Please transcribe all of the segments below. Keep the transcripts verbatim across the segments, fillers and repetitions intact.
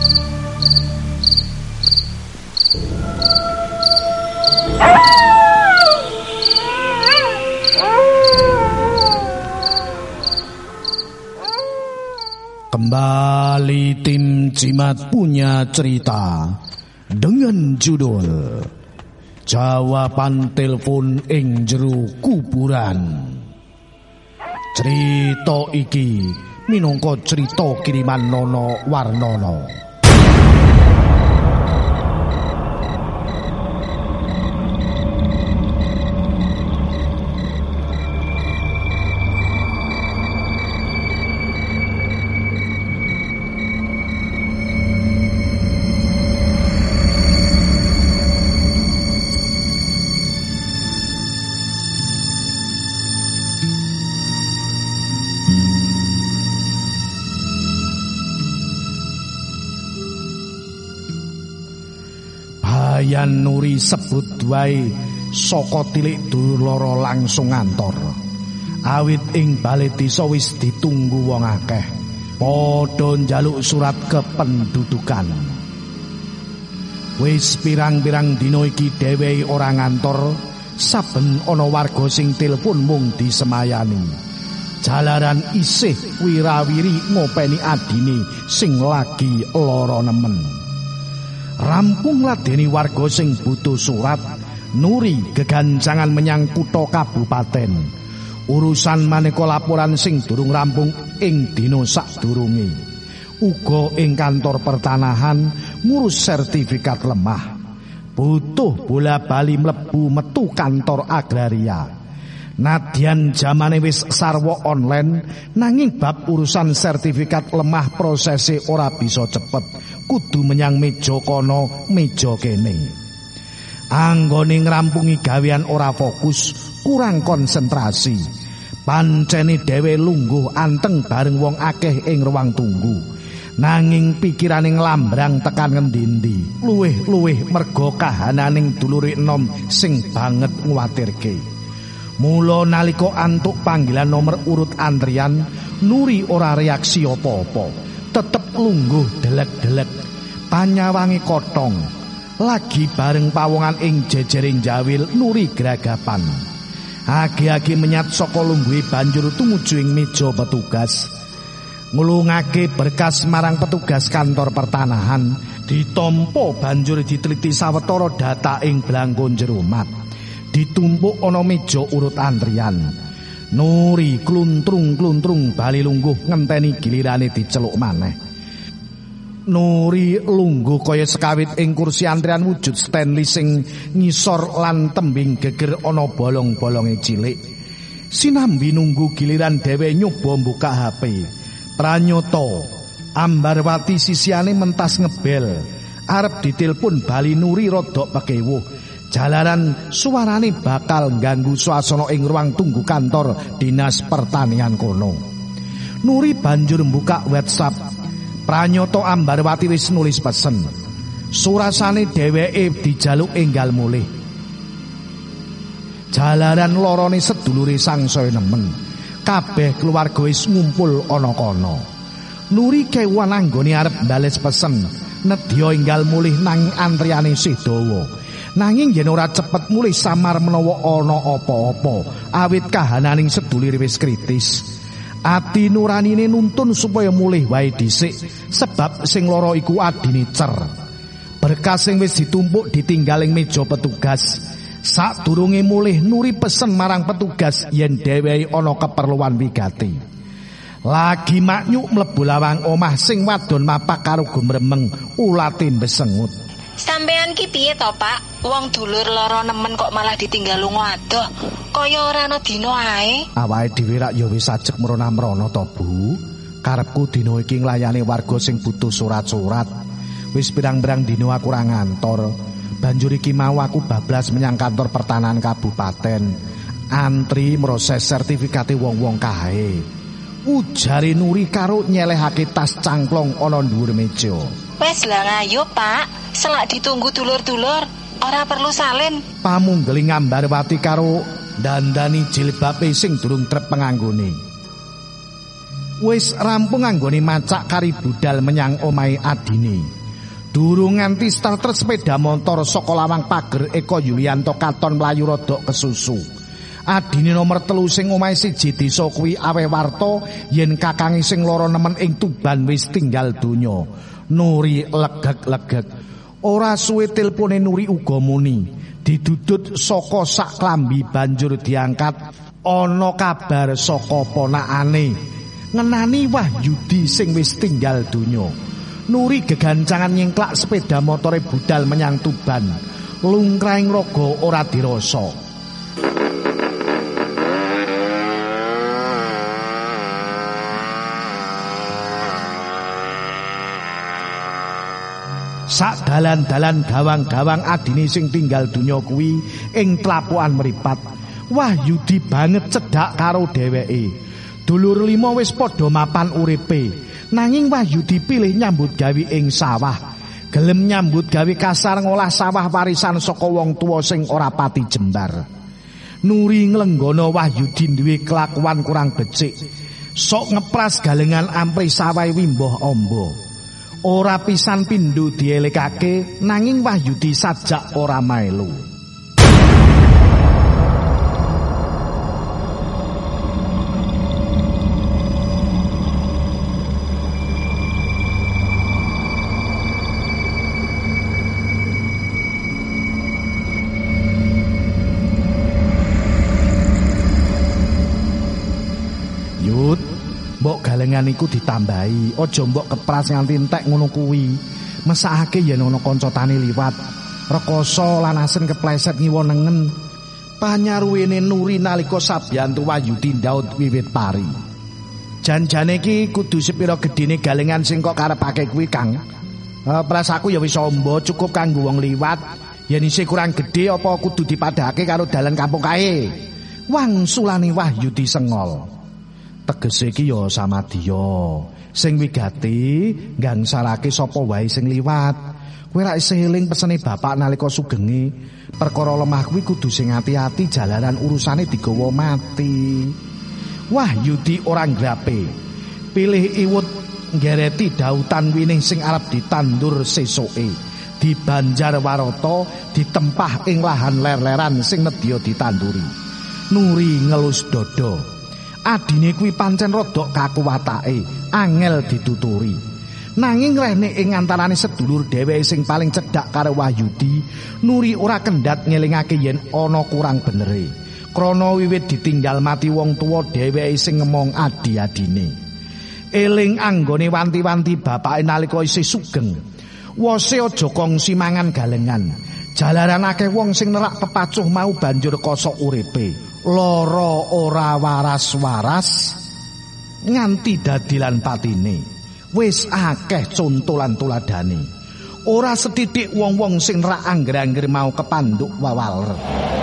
Kembali tim Cimat punya cerita dengan judul Jawaban Telepon ing Jero Kuburan. Cerita iki minangka cerita kiriman Nono Warnono. Bayan Nuri sebut wae saka tilik dulur loro langsung ngantor. Awit ing bale desa wis ditunggu wong akeh. Padha njaluk surat kependudukan. Wis pirang-pirang dina iki dheweke ora ngantor, saben ana warga sing telepon mung disemayani. Jalaran isih wirawiri ngopeni adine sing lagi lara nemen. Rampung ladeni warga sing butuh surat, Nuri geganjangan menyang kutha kabupaten. Urusan maneka laporan sing durung rampung ing dina sadurunge. Uga ing kantor pertanahan ngurus sertifikat lemah. Butuh bola-bali mlebu metu kantor agraria. Nadyan jamane wis sarwa online, nanging bab urusan sertifikat lemah prosese ora bisa cepet. Kudu menyang meja kono meja kene. Anggone ngrampungi gawean ora fokus, kurang konsentrasi. Pancene dhewe lungguh anteng bareng wong akeh ing ruang tunggu. Nanging pikirane nglambrang tekan ngendi-endi. Luwih-luwih merga kahananing dulure enom sing banget nguwatirke. Mula nalika antuk panggilan nomor urut antrian, Nuri ora reaksi apa-apa. Tetep lungguh delek-delek panyawangi kotong. Lagi bareng pawongan ing jejering jawil Nuri gragapan. Agi-agi menyat saka lungguhe banjur tumuju ing meja petugas. Ngulungake berkas marang petugas kantor pertanahan, ditampa banjur diteliti sawetara data ing blangkon jero mat. Ditumpuk ana meja urut antrian. Nuri kluntrung-kluntrung bali lungguh ngenteni gilirane diceluk maneh. Nuri lungguh kaya sekawit ing kursi antrian wujud Stanley sing ngisor lan tembing geger ana bolong-bolonge cilik. Sinambi nunggu giliran dhewe nyoba mbuka H P. Pranyata Ambarwati sisiane mentas ngebel. Arep ditelepon bali Nuri rada pekewuh. Jalaran suarane bakal ganggu suasana ing ruang tunggu kantor dinas pertanian kono. Nuri banjur mbuka WhatsApp. Pranyata Ambarwati wis nulis pesen. Surasane dheweke dijaluk enggal mulih. Jalaran lorone sedulure sangsaya nemen. Kabeh keluarga wis ngumpul ana kono. Nuri kewan anggone arep bales pesen. Nedya enggal mulih nanging antriane isih dawa. Nanging yen ora cepet mulih samar menawa ana apa-apa, awit kahananing sedulur wis kritis. Ati nuranine nuntun supaya mulih wae dhisik, sebab sing lara iku adine cer. Berkas sing wis ditumpuk ditinggal ing meja petugas. Sadurunge mulih Nuri pesen marang petugas yen dheweke ana keperluan wigati. Lagi maknyuk mlebu lawang omah sing wadon mapak karo gumremeng ulate mbesengut. Sampean ki piye to, Pak? Wong dulur lara nemen kok malah ditinggal lunga adoh. Kaya ora ana dina ae. Awake dhewe rak ya wis ajeg mrona-mrona to, Bu. Karepku dina iki nglayani warga sing butuh surat-surat. Wis pirang-pirang dina aku ora ngantor. Banjur iki mau aku bablas menyang kantor pertanahan kabupaten. Antri proses sertifikate wong-wong kae. Ujare Nuri karo nyelehake tas cangklong ana dhuwur meja. Wes lah ngayo, Pak. Selak ditunggu dulur-dulur, ora perlu salin. Pamunggeling Ambarwati karo dandani jilbabe sing durung trep penganggone. wis rampung anggone macak kari budal menyang omahe adine. Durung nganti starter sepeda motor saka lawang pager Eko Yulianto katon mlayu rodok kesusu. Adine nomor telu sing omahe siji desa kuwi awe warta yen kakange sing loro nemen ing Tuban wis tinggal donya. Nuri legek-legek. Ora suwe telpone Nuri uga muni. Didudut saka sak klambi banjur diangkat ana kabar saka ponakane ngenani Wahyudi sing wis tinggal donya. Nuri gegancangan nyengklak sepeda motore budal menyang Tuban. Lungkraing raga ora dirasa. Sak dalan-dalan gawang-gawang adine sing tinggal donya kuwi ing tlapukan mripat. Wahyudi banget cedhak karo dheweke. Dulur lima wis padha mapan uripe. Nanging Wahyudi pilih nyambut gawe ing sawah. Gelem nyambut gawe kasar ngolah sawah warisan saka wong tuwa sing ora pati jembar. Nuri nglenggana Wahyudi duwe kelakuan kurang becik. Sok ngepras galengan ampri sawah wimboh ombo. Ora pisan pindho dielikake nanging Wahyudi sajak ora melu. Mbok galengan iku ditambahi, aja mbok kepras nganti entek ngono kuwi. Mesakake yen ana kanca tani liwat. Rekoso lan asen kepleset ngiwa nengen. Panyaruwene Nuri nalika Sabyantu Wahyudi ndaut wiwit pari. Janjane iki kudu sepira gedene galengan sing kok karepake kuwi, Kang. Eh prasaku ya wis amba cukup kanggo wong liwat. Yen isih kurang gedhe apa kudu dipadhake karo dalan kampung kae. Wangsulane Wahyudi sengol. Tegese iki ya samadya. Sing wigati gangsarake sapa wae sing liwat. Kowe ra isih eling pesene bapak nalika sugenge. Perkara lemah kuwi kudu sing ati-ati jalanan urusane digawa mati. Wahyudi ora ngrape. Pilih iwut nggereti dautan wining sing arep ditandur sesuke. Di Banjarwarata ditempah ing lahan ler-leran sing nedya ditanduri. Nuri ngelus dada. Adine kuwi pancen rodok kakuwatake, angel dituturi. Nanging rene ing antarane sedulur dheweke sing paling cedhak karo Wahyudi, Nuri ora kendhat ngelingake yen ana kurang benere. Krana wiwit ditinggal mati wong tuwa dheweke sing ngemong adi-adine. Eling anggone wanti-wanti bapake nalika isih sugeng. Wose aja kongsi mangan galengan. Jalaran akeh wong sing nerak pepacuh mau banjur kosok uripe. Loro ora waras-waras nganti dadilan patine. Wis akeh conto lan tuladane. Ora setitik wong-wong sing rak angger-angger mau kepanduk wawaler.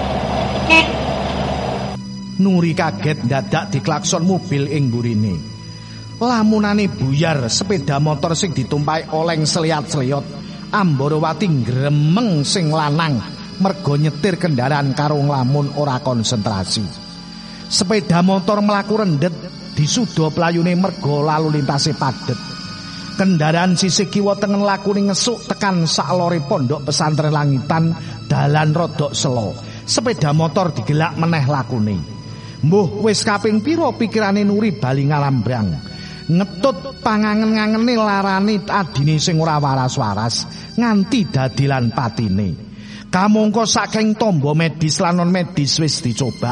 Nuri kaget dadak diklakson mobil ing burine. Lamunane buyar sepeda motor sing ditumpahi oleng seliat-seliot. Ambarawati gremeng sing lanang mergo nyetir kendaraan karo nglamun ora konsentrasi. Sepeda motor mlaku rendet disuda playune mergo lalu lintase padet. Kendaraan sisih kiwa tengen lakune ngesuk tekan saklore pondok pesantren Langitan dalan rodok selo. Sepeda motor digelak meneh lakune. Mbuh wis kaping pira pikirane Nuri bali ngalambrang. Ngetut pangangen-ngangene larane adine sing ora waras-waras nganti dadilan patine. Kamangka saking tombo medis lan non medis wis dicoba.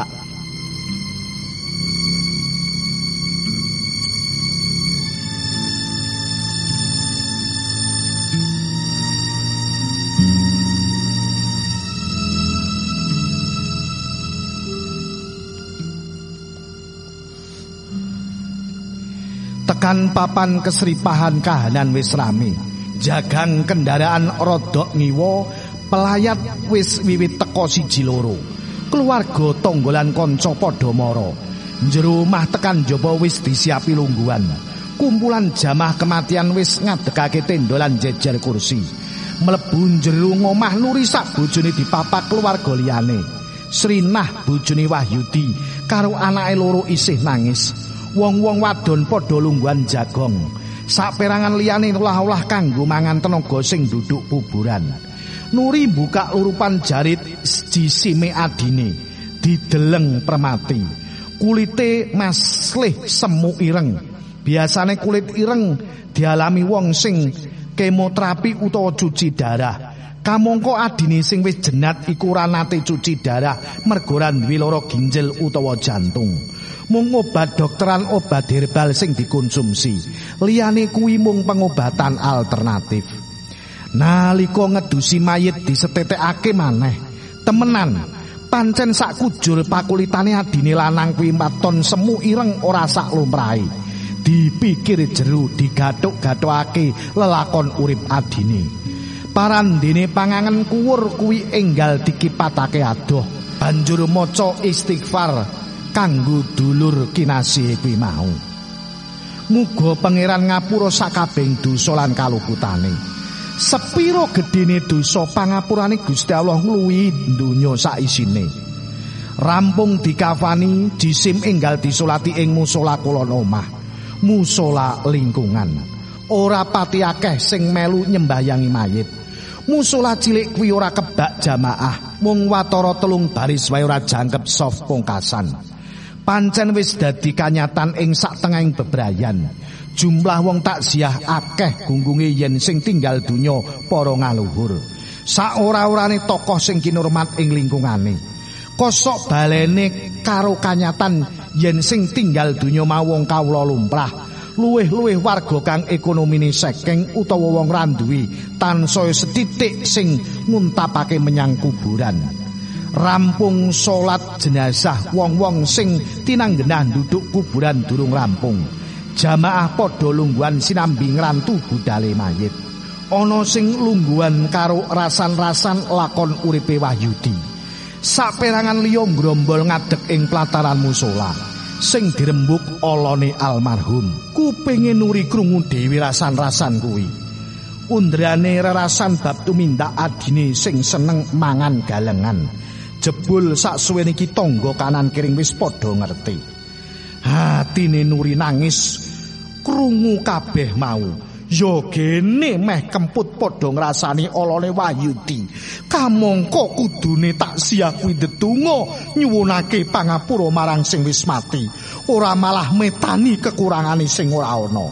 Tekan papan kesripahan kahanan wis rame. Jagang kendaraan rodok ngiwa, pelayat wis wiwit teka siji loro. Keluarga tonggolan kanca padha mara. Njero omah tekan njaba wis disiapi lungguhan. Kumpulan jamaah kematian wis ngadegake tenda lan jejer kursi. Mlebu njero omah Nuri sak bojone dipapak keluarga liyane. Srinah bojone Wahyudi karo anake loro isih nangis. Wong-wong wadon padha lungguhan jagong. Saperangan liyane ulah-ulah kanggo mangan tenaga sing duduk kuburan. Nuri buka lurupan jarit jisime adine, dideleng permati. Kulite maslih semu ireng. Biasane kulit ireng dialami wong sing kemoterapi utawa cuci darah. Kamangka adine sing wis jenat iku ora nate cuci darah merga ora duwe lara ginjel utawa jantung. Mung obat dokteran obat herbal sing dikonsumsi. Liyane kuwi mung pengobatan alternatif. Nalika ngedusi mayit disetetekake maneh, temenan pancen sak kujur pakulitane adine lanang kuwi maton semu ireng ora sak lumrahe. Dipikir jero digathuk-gathukake lelakon urip adine. Parandene pangangen kuwur kuwi enggal dikipatake adoh. Banjur maca istighfar kanggo dulur kinasih kuwi mau. Muga pangeran ngapura sakabehing dosa lan kaluputane. Sepiro gedene dosa pangapurane Gusti Allah ngluwihi donya sak isine. Rampung dikafani, jisim enggal disolati ing musala kulon omah. Musala lingkungan. Ora pati akeh sing melu nyembahyangi mayit. Musala cilik kuwi ora kebak jamaah, mung watara telung baris wae ora jangkep soft pungkasan. Pancen wis dadi kanyatan ing saktengahing bebrayan. Jumlah wong takziah akeh gunggunge yen sing tinggal donya para ngaluhur. Saora-orane tokoh sing kinurmat ing lingkungane. Kosok balene karo kanyatan yen sing tinggal donya mau wong kawula lumrah. Luwih-luwih warga kang ekonomine sekeng utawa wong ra duwe tansaya setitik sing nguntapake menyang kuburan. Rampung salat jenazah wong-wong sing tinanggenah duduk kuburan durung rampung. Jamaah padha lungguhan sinambi ngrantu budale mayit. Ana sing lungguhan karo rasan-rasan lakon uripe Wahyudi. Saperangan liya grombol ngadeg ing plataran musala. Sing dirembuk olone almarhum. Kupinge Nuri krungu dhewe rasan-rasan kuwi. Undrane rerasan bab tumindak adine sing seneng mangan galengan. Jebul saksuwene iki tangga kanan kiring wis padha ngerti. Hatine Nuri nangis krungu kabeh mau. Ya gene meh kemput padha ngrasani olone Wahyudi. Kamangka kudune taksiyah kuwi ndedonga nyuwunake pangapura marang sing wis mati, ora malah metani kekurangane sing ora ana.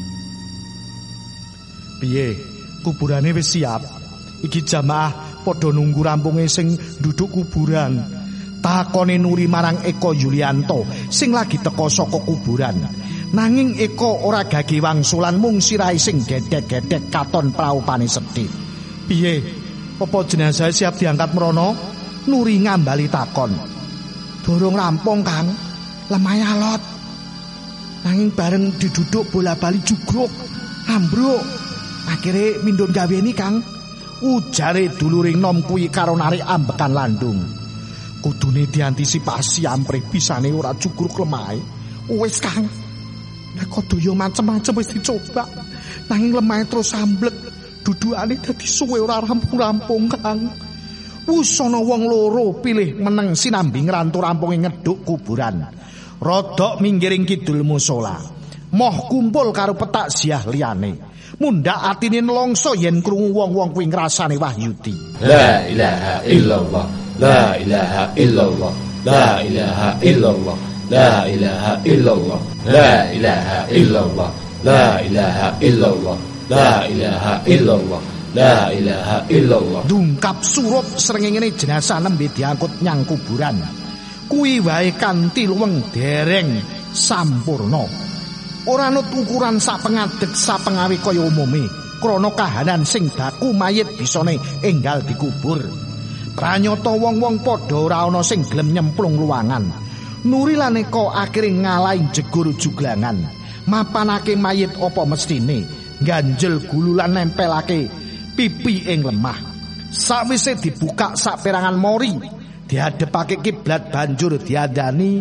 Piye? Kuburane wis siap. Iki jamaah padha nunggu rampunge sing duduk kuburan. Takone Nuri marang Eko Yulianto sing lagi teka saka kuburan. Nanging Eko ora gage wangsulan, mung sirahe sing gedhek-gedhek katon praupane sedih. Piye? Apa jenazah siap diangkat mrono? Nuri ngambali takon. Durung rampung, Kang. Lemah alot. Nanging bareng diduduk bola-bali jugruk, ambruk. Akhire mindun gaweni, Kang. Ujare duluring nom kuwi karo narik ambekan landung. Kudune diantisipasi amprih pisane ora jugruk lemahe. Wis, Kang. Nek daya macem-macem wis dicoba, nanging lemahe terus amblek. Dudukane dadi suwe ora rampung-rampung, Kang. Wusana wong loro pilih meneng sinambi ngrantu rampunge ngeduk kuburan. Rodok minggiring kidul musala. Moh kumpul karo petakziah liyane. Mundhak atine nelongso yen krungu wong-wong kuwi ngrasani Wahyudi. La ilaha illallah. La ilaha illallah. La ilaha illallah. La ilaha illallah. La ilaha illallah. La ilaha illallah. La ilaha illallah. La ilaha illallah. Dungkap surup srengenge jenazah nembe diangkut nyang kuburan. Kuwi wae kanthi luweng dereng sampurna. Ora nut ukuran sapengadeg sapengawe kaya umume. Krana kahanan sing baku mayit bisane enggal dikubur. Pranyata wong-wong padha ora ana sing gelem nyemplung luwangan. Nuri lan Eko akhire ngalahi jegur juglangan. Mapanake mayit apa mestine, ganjel gululan nempelake pipi ing lemah. Sawise dibuka saperangan mori, dihadepake kiblat banjur diadani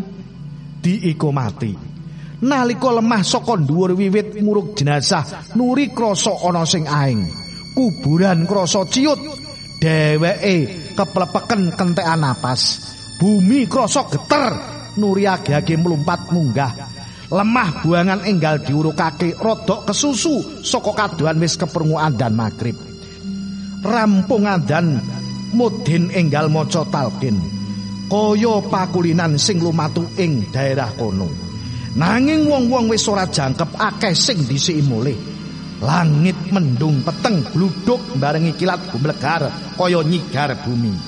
diikomati. Nalika lemah saka dhuwur wiwit nguruk jenazah, Nuri krasa ana sing aing. Kuburan krasa ciut. Dheweke keplepeken kentekan napas. Bumi krasa geter. Nuri age-age mlumpat munggah. Lemah buangan enggal diurukake rodok kesusu saka kadohan wis keprungu andan magrib. Rampung andan mudin enggal maca talqin. Kaya pakulinan sing lumatu ing daerah kono. Nanging wong-wong wis ora jangkep akeh sing dhisiki mulih. Langit mendung peteng gluduk barengi kilat gumlegar kaya nyigar bumi.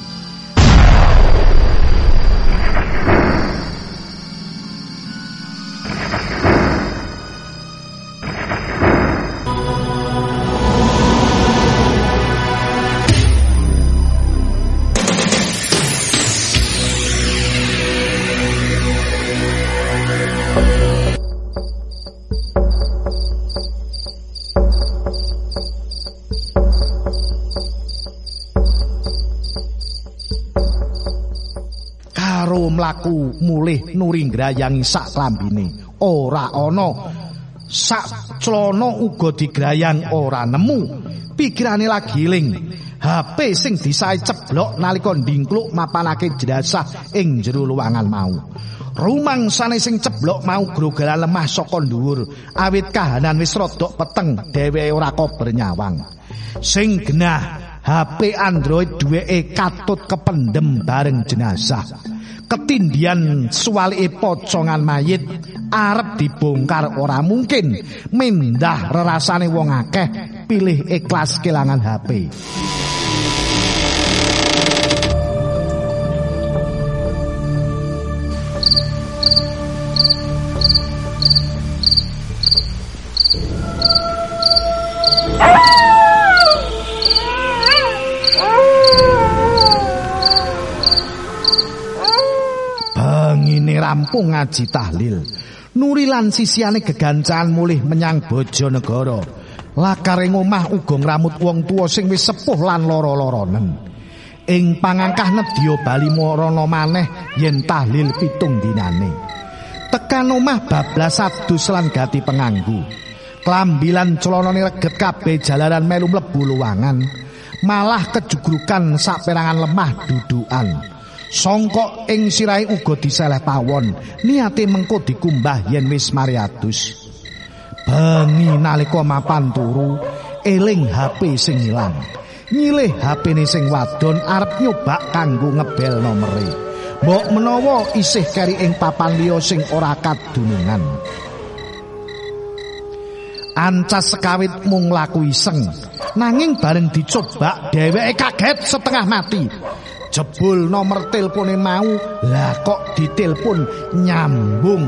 Mlaku mulih nuringgrayangi sak klambine ora ana sak clana uga digrayang ora nemu pikirane lagi eling H P sing disae ceblok nalika ndingkluk mapanake jenazah ing jero luwangan mau rumangsane sing ceblok mau grogalan lemah saka dhuwur awit kahanan wis rodok peteng dheweke ora kober nyawang sing genah H P Android duweke katut kependem bareng jenazah. Ketindian suwalike pocongan mayit arep dibongkar ora mungkin mendah rerasane wong akeh pilih ikhlas kelangan H P. Rampung ngaji tahlil Nuri lan sisiane gegancangan mulih menyang Bojonegoro lakare ngomah uga ngramut wong tuwa sing wis sepuh lan lara-laranen ing pangangkah nedya bali marana maneh yen tahlil pitung dinane tekan omah bablas adus lan gati penganggu klambilan celanane reget kabeh jalaran melu mlebu luwangan malah kejugrukan saperangan lemah dudukan songkok ing sirahe uga diseleh pawon niate mengko dikumbah yen wis mari adus bengi nalika mapan turu eling H P sing ilang nyilih H P-ne sing wadon arep nyoba kanggo ngebel nomere mbok menawa isih keri ing papan liya sing ora kadunungan ancas sekawit mung laku iseng nanging bareng dicoba dheweke kaget setengah mati jebul nomor telpone mau lah kok ditelepon nyambung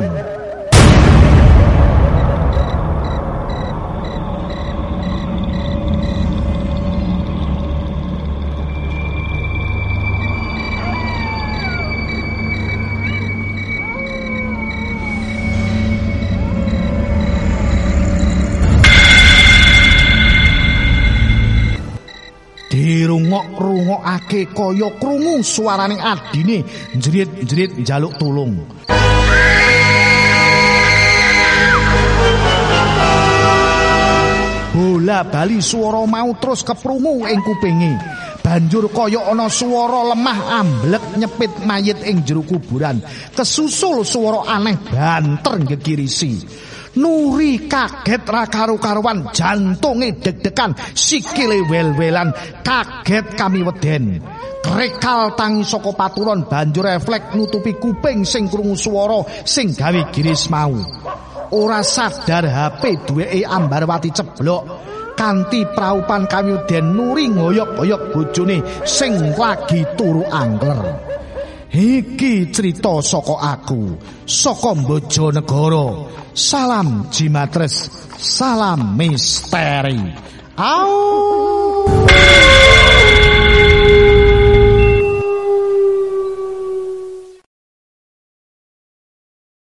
dirungok-rungokake kaya krungu suarane adine njrit-njrit njaluk tulung. Bola bali swara mau terus keprungu ing kupinge. Banjur kaya ana swara lemah amblek nyepit mayit ing jero kuburan. Kesusul swara aneh banter gegirisi. Nuri kaget ra karo-karuan jantunge deg-degan sikile wel-welan kaget kami weden krekal tangi saka paturon banjur refleks nutupi kuping sing krungu swara sing gawe giris mau ora sadar H P duweke Ambarwati ceblok kanthi praupan kami weden Nuri ngoyok-oyok bojone sing lagi turu angler iki cerita saka aku saka Bojonegoro. Salam Jimatres, salam misteri. Au.